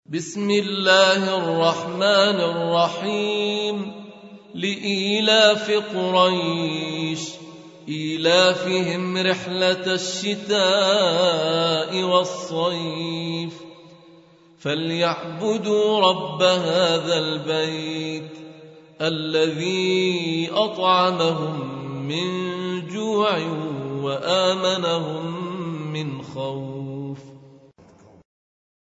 بسم الله الرحمن الرحيم لإيلاف قريش إيلافهم رحلة الشتاء والصيف فليعبدوا رب هذا البيت الذي أطعمهم من جوع وآمنهم من خوف.